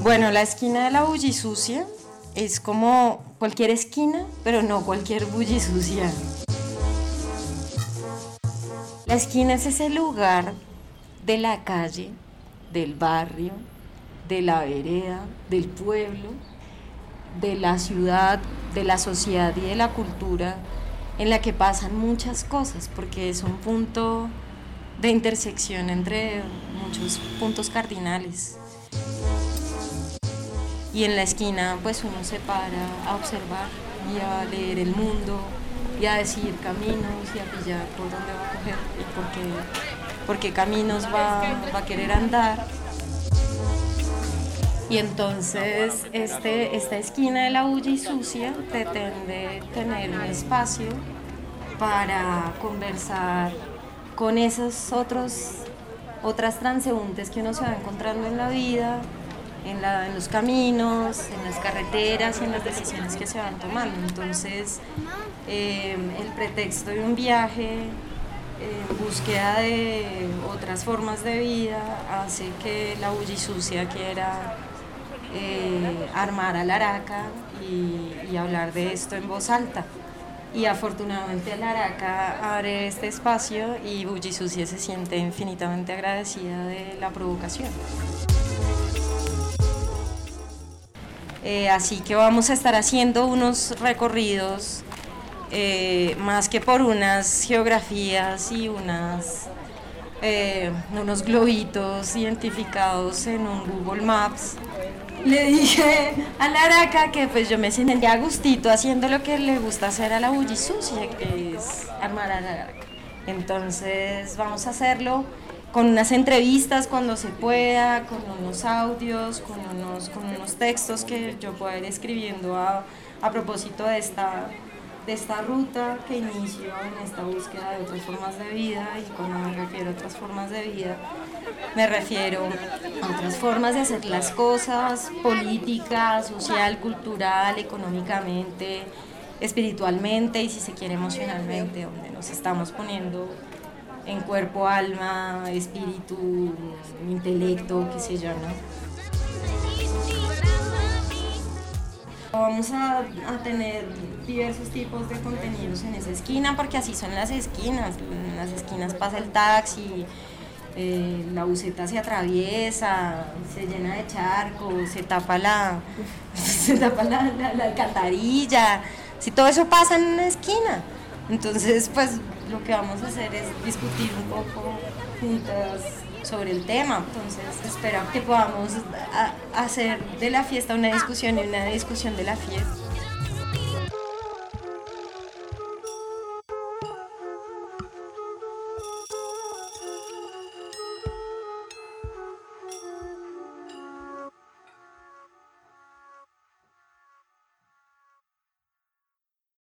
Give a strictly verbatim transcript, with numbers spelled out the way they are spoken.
Bueno, la esquina de la Bullisucia es como cualquier esquina, pero no cualquier Bullisucia. La esquina es ese lugar de la calle, del barrio, de la vereda, del pueblo, de la ciudad, de la sociedad y de la cultura, en la que pasan muchas cosas, porque es un punto de intersección entre muchos puntos cardinales. Y en la esquina pues uno se para a observar y a leer el mundo y a decidir caminos y a pillar por dónde va a coger y por qué, por qué caminos va, va a querer andar. Y entonces este, esta esquina de la Bullisucia pretende tener un espacio para conversar con esos otros, otras transeúntes que uno se va encontrando en la vida, en, la, en los caminos, en las carreteras y en las decisiones que se van tomando. Entonces eh, el pretexto de un viaje en búsqueda de otras formas de vida hace que la Bullisucia quiera eh, armar a Laraca y, y hablar de esto en voz alta. Y afortunadamente Laraca abre este espacio y Bullisucia se siente infinitamente agradecida de la provocación. Eh, así que vamos a estar haciendo unos recorridos eh, más que por unas geografías y unas, eh, unos globitos identificados en un Google Maps. Le dije a Laraca que pues yo me sentía a gustito haciendo lo que le gusta hacer a la Bullisucia, que es armar a Laraca. Entonces vamos a hacerlo con unas entrevistas cuando se pueda, con unos audios, con unos, con unos textos que yo pueda ir escribiendo a, a propósito de esta, de esta ruta que inició en esta búsqueda de otras formas de vida. Y cuando me refiero a otras formas de vida, me refiero a otras formas de hacer las cosas, política, social, cultural, económicamente, espiritualmente y si se quiere emocionalmente, donde nos estamos poniendo en cuerpo, alma, espíritu, intelecto, qué sé yo, ¿no? Vamos a, a tener diversos tipos de contenidos en esa esquina, porque así son las esquinas. En las esquinas pasa el taxi, eh, la buseta se atraviesa, se llena de charcos, se tapa la, se tapa la, la, la alcantarilla. Si todo eso pasa en una esquina. Entonces, pues lo que vamos a hacer es discutir un poco juntas sobre el tema. Entonces, espero que podamos a, hacer de la fiesta una discusión y una discusión de la fiesta.